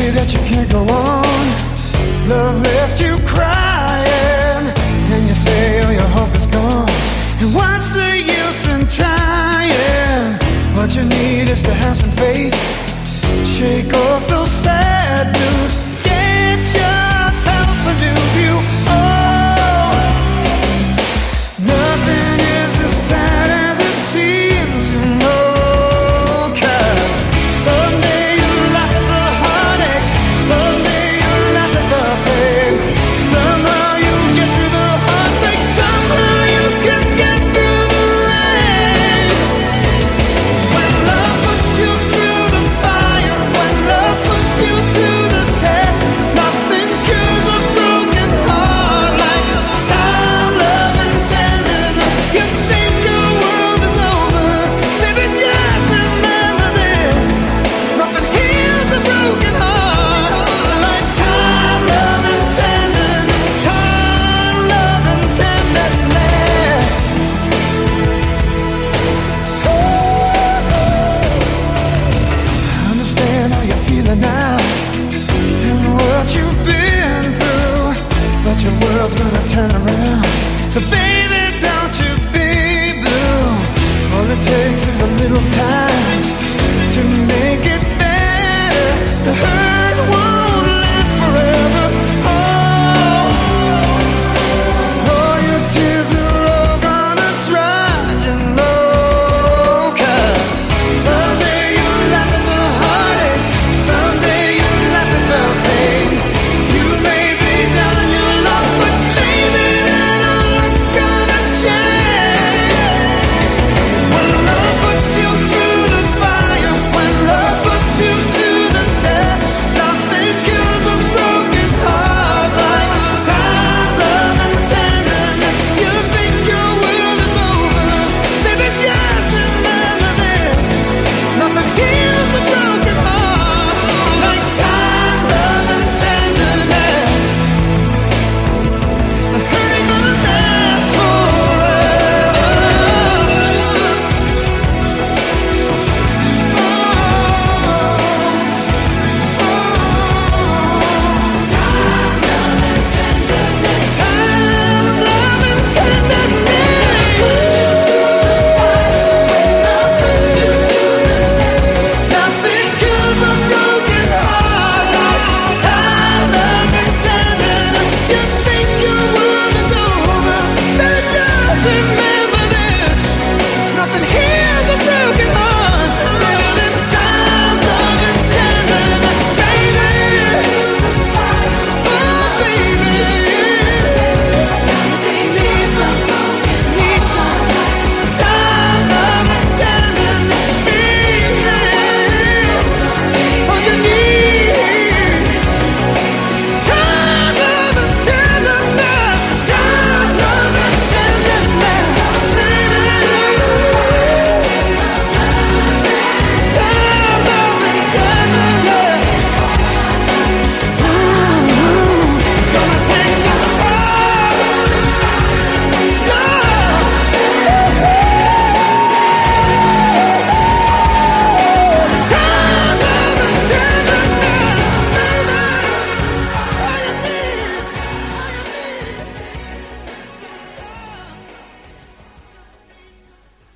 that you can't go on. Love left you crying, and you say all your hope is gone. And what's the use in trying? What you need is to have some faith. Shake off those sad blues, get yourself a new view. Oh, nothing is as sad as it seems, you know. 'Cause someday you'll laugh at the heartache, someday you'll laugh at the pain. Somehow you'll get through the heartbreak, somehow you can get through the rain. When love puts you through the fire, when love puts you through the test, nothing cures a broken heart like time, love, and tenderness. You think your world is over, baby, just remember this: nothing heals a broken heart like time, love, and tenderness. Time, love, and tenderness. I understand how you're feeling now and what you've been through, but your world's gonna turn around. So baby, don't you be blue. All it takes is a little time.